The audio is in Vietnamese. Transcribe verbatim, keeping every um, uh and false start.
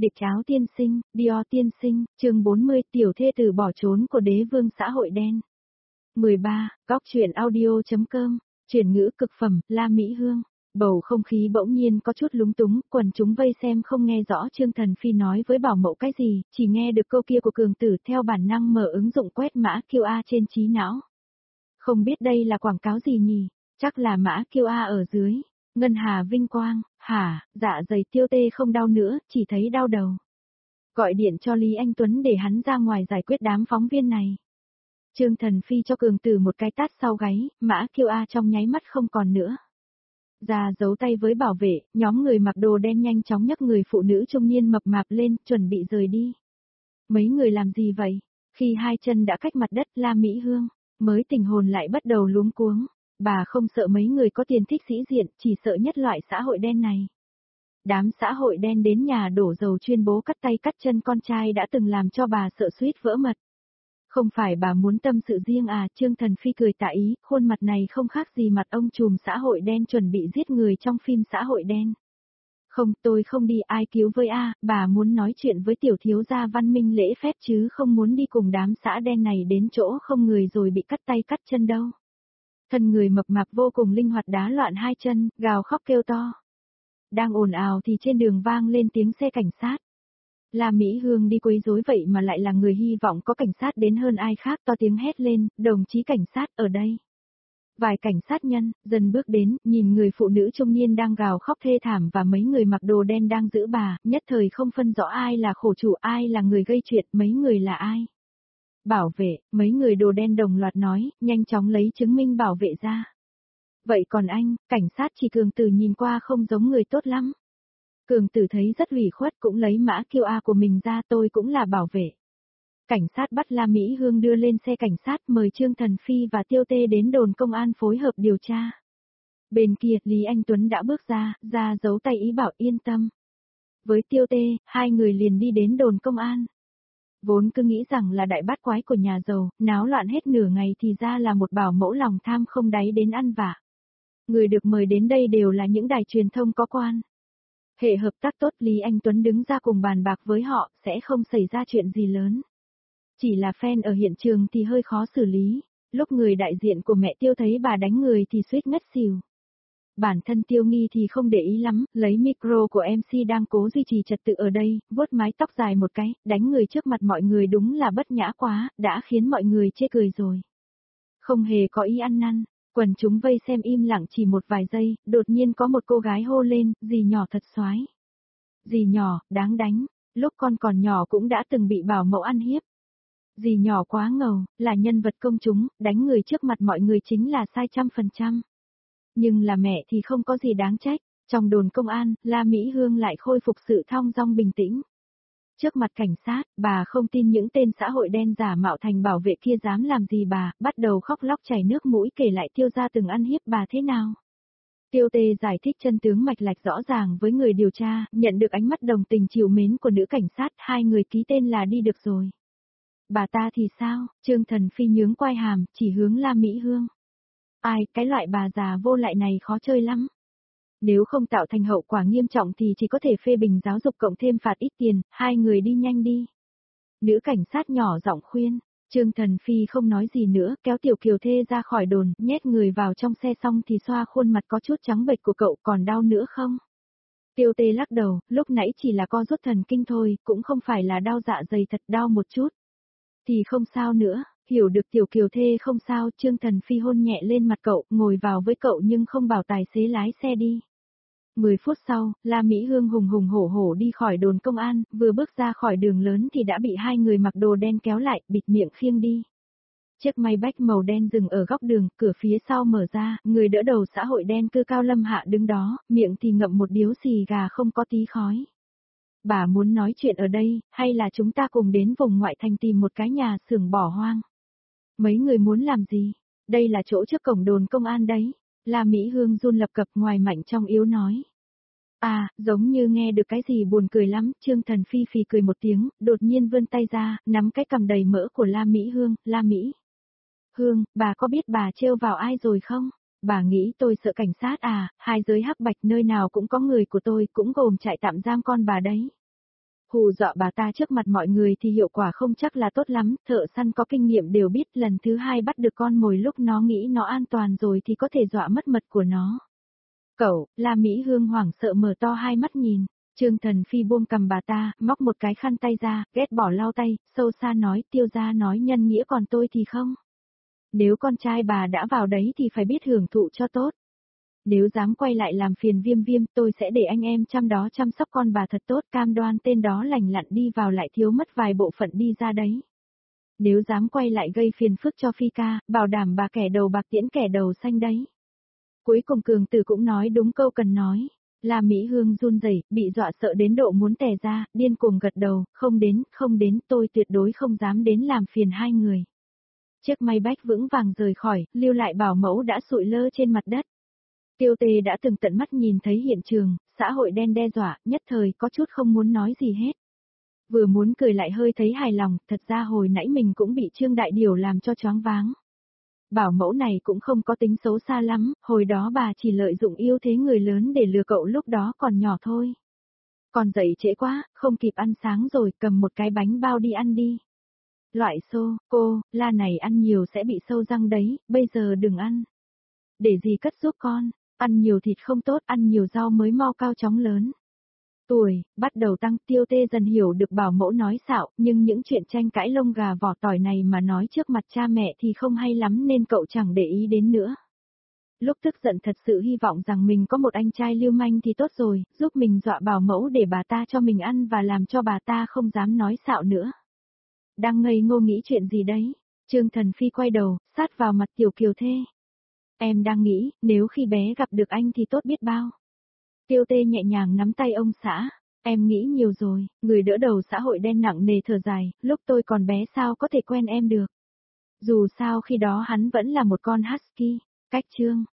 Địch áo tiên sinh, Dior tiên sinh, chương bốn mươi, tiểu thê tử bỏ trốn của đế vương xã hội đen. mười ba, góc truyện audio.com, chuyển ngữ cực phẩm, La Mỹ Hương. Bầu không khí bỗng nhiên có chút lúng túng, quần chúng vây xem không nghe rõ Trương Thần Phi nói với bảo mẫu cái gì, chỉ nghe được câu kia của cường tử theo bản năng mở ứng dụng quét mã quy rờ trên trí não. Không biết đây là quảng cáo gì nhỉ, chắc là mã quy rờ ở dưới. Ngân Hà vinh quang, hả, dạ dày tiêu tê không đau nữa, chỉ thấy đau đầu. Gọi điện cho Lý Anh Tuấn để hắn ra ngoài giải quyết đám phóng viên này. Trương Thần Phi cho cường tử một cái tát sau gáy, mã quy rờ trong nháy mắt không còn nữa. Ra giấu tay với bảo vệ, nhóm người mặc đồ đen nhanh chóng nhấc người phụ nữ trung niên mập mạp lên, chuẩn bị rời đi. Mấy người làm gì vậy? Khi hai chân đã cách mặt đất, La Mỹ Hương mới tình hồn lại bắt đầu luống cuống. Bà không sợ mấy người có tiền thích sĩ diện, chỉ sợ nhất loại xã hội đen này. Đám xã hội đen đến nhà đổ dầu chuyên bố cắt tay cắt chân con trai đã từng làm cho bà sợ suýt vỡ mật. Không phải bà muốn tâm sự riêng à, Trương Thần Phi cười tạ ý, khuôn mặt này không khác gì mặt ông trùm xã hội đen chuẩn bị giết người trong phim xã hội đen. Không, tôi không đi, ai cứu với a, bà muốn nói chuyện với tiểu thiếu gia văn minh lễ phép chứ không muốn đi cùng đám xã đen này đến chỗ không người rồi bị cắt tay cắt chân đâu. Thân người mập mạp vô cùng linh hoạt đá loạn hai chân, gào khóc kêu to. Đang ồn ào thì trên đường vang lên tiếng xe cảnh sát. La Mỹ Hương đi quấy rối vậy mà lại là người hy vọng có cảnh sát đến hơn ai khác, to tiếng hét lên, đồng chí cảnh sát ở đây. Vài cảnh sát nhân, dần bước đến, nhìn người phụ nữ trung niên đang gào khóc thê thảm và mấy người mặc đồ đen đang giữ bà, nhất thời không phân rõ ai là khổ chủ ai là người gây chuyện, mấy người là ai. Bảo vệ, mấy người đồ đen đồng loạt nói, nhanh chóng lấy chứng minh bảo vệ ra. Vậy còn anh, cảnh sát chỉ cường tử nhìn qua không giống người tốt lắm. Cường tử thấy rất ủy khuất cũng lấy mã quy rờ của mình ra, tôi cũng là bảo vệ. Cảnh sát bắt La Mỹ Hương đưa lên xe cảnh sát, mời Trương Thần Phi và Tiêu Tê đến đồn công an phối hợp điều tra. Bên kia, Lý Anh Tuấn đã bước ra, ra giấu tay ý bảo yên tâm. Với Tiêu Tê, hai người liền đi đến đồn công an. Vốn cứ nghĩ rằng là đại bát quái của nhà giàu, náo loạn hết nửa ngày thì ra là một bảo mẫu lòng tham không đáy đến ăn vạ. Người được mời đến đây đều là những đài truyền thông có quan. Hệ hợp tác tốt, Lý Anh Tuấn đứng ra cùng bàn bạc với họ, sẽ không xảy ra chuyện gì lớn. Chỉ là fan ở hiện trường thì hơi khó xử lý, lúc người đại diện của mẹ Tiêu thấy bà đánh người thì suýt ngất xỉu. Bản thân Tiêu Nghi thì không để ý lắm, lấy micro của em xê đang cố duy trì trật tự ở đây, vuốt mái tóc dài một cái, đánh người trước mặt mọi người đúng là bất nhã quá, đã khiến mọi người chê cười rồi. Không hề có ý ăn năn, quần chúng vây xem im lặng chỉ một vài giây, đột nhiên có một cô gái hô lên, dì nhỏ thật xoái. Dì nhỏ, đáng đánh, lúc con còn nhỏ cũng đã từng bị bảo mẫu ăn hiếp. Dì nhỏ quá ngầu, là nhân vật công chúng, đánh người trước mặt mọi người chính là sai trăm phần trăm. Nhưng là mẹ thì không có gì đáng trách, trong đồn công an, La Mỹ Hương lại khôi phục sự thong dong bình tĩnh. Trước mặt cảnh sát, bà không tin những tên xã hội đen giả mạo thành bảo vệ kia dám làm gì bà, bắt đầu khóc lóc chảy nước mũi kể lại Tiêu gia từng ăn hiếp bà thế nào. Tiêu Tê giải thích chân tướng mạch lạch rõ ràng với người điều tra, nhận được ánh mắt đồng tình trìu mến của nữ cảnh sát, hai người ký tên là đi được rồi. Bà ta thì sao? Trương Thần Phi nhướng quai hàm, chỉ hướng La Mỹ Hương. Ai, cái loại bà già vô lại này khó chơi lắm. Nếu không tạo thành hậu quả nghiêm trọng thì chỉ có thể phê bình giáo dục cộng thêm phạt ít tiền, hai người đi nhanh đi. Nữ cảnh sát nhỏ giọng khuyên, Trương Thần Phi không nói gì nữa, kéo Tiểu Kiều Thê ra khỏi đồn, nhét người vào trong xe xong thì xoa khuôn mặt có chút trắng bệch của cậu, còn đau nữa không? Tiêu Tê lắc đầu, lúc nãy chỉ là co rút thần kinh thôi, cũng không phải là đau dạ dày thật, đau một chút. Thì không sao nữa, hiểu được Tiểu Kiều Thê không sao, Trương Thần Phi hôn nhẹ lên mặt cậu, ngồi vào với cậu nhưng không bảo tài xế lái xe đi. Mười phút sau, La Mỹ Hương hùng hùng hổ hổ đi khỏi đồn công an, vừa bước ra khỏi đường lớn thì đã bị hai người mặc đồ đen kéo lại, bịt miệng khiêng đi. Chiếc Maybach màu đen dừng ở góc đường, cửa phía sau mở ra, người đỡ đầu xã hội đen cư cao Lâm Hạ đứng đó, miệng thì ngậm một điếu xì gà không có tí khói. Bà muốn nói chuyện ở đây, hay là chúng ta cùng đến vùng ngoại thành tìm một cái nhà xưởng bỏ hoang? Mấy người muốn làm gì? Đây là chỗ trước cổng đồn công an đấy. La Mỹ Hương run lập cập ngoài mạnh trong yếu nói. À, giống như nghe được cái gì buồn cười lắm, Trương Thần Phi phì cười một tiếng, đột nhiên vươn tay ra, nắm cái cằm đầy mỡ của La Mỹ Hương, La Mỹ. Hương, bà có biết bà trêu vào ai rồi không? Bà nghĩ tôi sợ cảnh sát à, hai giới hắc bạch nơi nào cũng có người của tôi, cũng gồm trại tạm giam con bà đấy. Hù dọa bà ta trước mặt mọi người thì hiệu quả không chắc là tốt lắm, thợ săn có kinh nghiệm đều biết lần thứ hai bắt được con mồi lúc nó nghĩ nó an toàn rồi thì có thể dọa mất mật của nó. Cậu, La Mỹ Hương hoảng sợ mở to hai mắt nhìn, Trương Thần Phi buông cầm bà ta, móc một cái khăn tay ra, ghét bỏ lau tay, sâu xa nói, Tiêu gia nói nhân nghĩa còn tôi thì không. Nếu con trai bà đã vào đấy thì phải biết hưởng thụ cho tốt. Nếu dám quay lại làm phiền Viêm Viêm, tôi sẽ để anh em chăm đó chăm sóc con bà thật tốt, cam đoan tên đó lành lặn đi vào lại thiếu mất vài bộ phận đi ra đấy. Nếu dám quay lại gây phiền phức cho Phi ca, bảo đảm bà kẻ đầu bạc tiễn kẻ đầu xanh đấy. Cuối cùng Cường Tử cũng nói đúng câu cần nói. La Mỹ Hương run rẩy, bị dọa sợ đến độ muốn tè ra, điên cuồng gật đầu, không đến, không đến, tôi tuyệt đối không dám đến làm phiền hai người. Chiếc máy bách vững vàng rời khỏi, lưu lại bảo mẫu đã sụi lơ trên mặt đất. Tiêu Tê đã từng tận mắt nhìn thấy hiện trường, xã hội đen đe dọa, nhất thời có chút không muốn nói gì hết. Vừa muốn cười lại hơi thấy hài lòng, thật ra hồi nãy mình cũng bị Trương Đại Điều làm cho choáng váng. Bảo mẫu này cũng không có tính xấu xa lắm, hồi đó bà chỉ lợi dụng yêu thế người lớn để lừa cậu lúc đó còn nhỏ thôi. Còn dậy trễ quá, không kịp ăn sáng rồi, cầm một cái bánh bao đi ăn đi. Loại xô, cô, La này ăn nhiều sẽ bị sâu răng đấy, bây giờ đừng ăn. Để gì cất giúp con, ăn nhiều thịt không tốt, ăn nhiều rau mới mau cao chóng lớn. Tuổi, bắt đầu tăng. Tiêu Tê dần hiểu được bảo mẫu nói xạo, nhưng những chuyện tranh cãi lông gà vỏ tỏi này mà nói trước mặt cha mẹ thì không hay lắm nên cậu chẳng để ý đến nữa. Lúc tức giận thật sự hy vọng rằng mình có một anh trai lưu manh thì tốt rồi, giúp mình dọa bảo mẫu để bà ta cho mình ăn và làm cho bà ta không dám nói xạo nữa. Đang ngây ngô nghĩ chuyện gì đấy? Trương Thần Phi quay đầu, sát vào mặt Tiểu Kiều Thê. Em đang nghĩ, nếu khi bé gặp được anh thì tốt biết bao. Tiêu Tê nhẹ nhàng nắm tay ông xã. Em nghĩ nhiều rồi, người đỡ đầu xã hội đen nặng nề thở dài, lúc tôi còn bé sao có thể quen em được. Dù sao khi đó hắn vẫn là một con husky. Cách chương.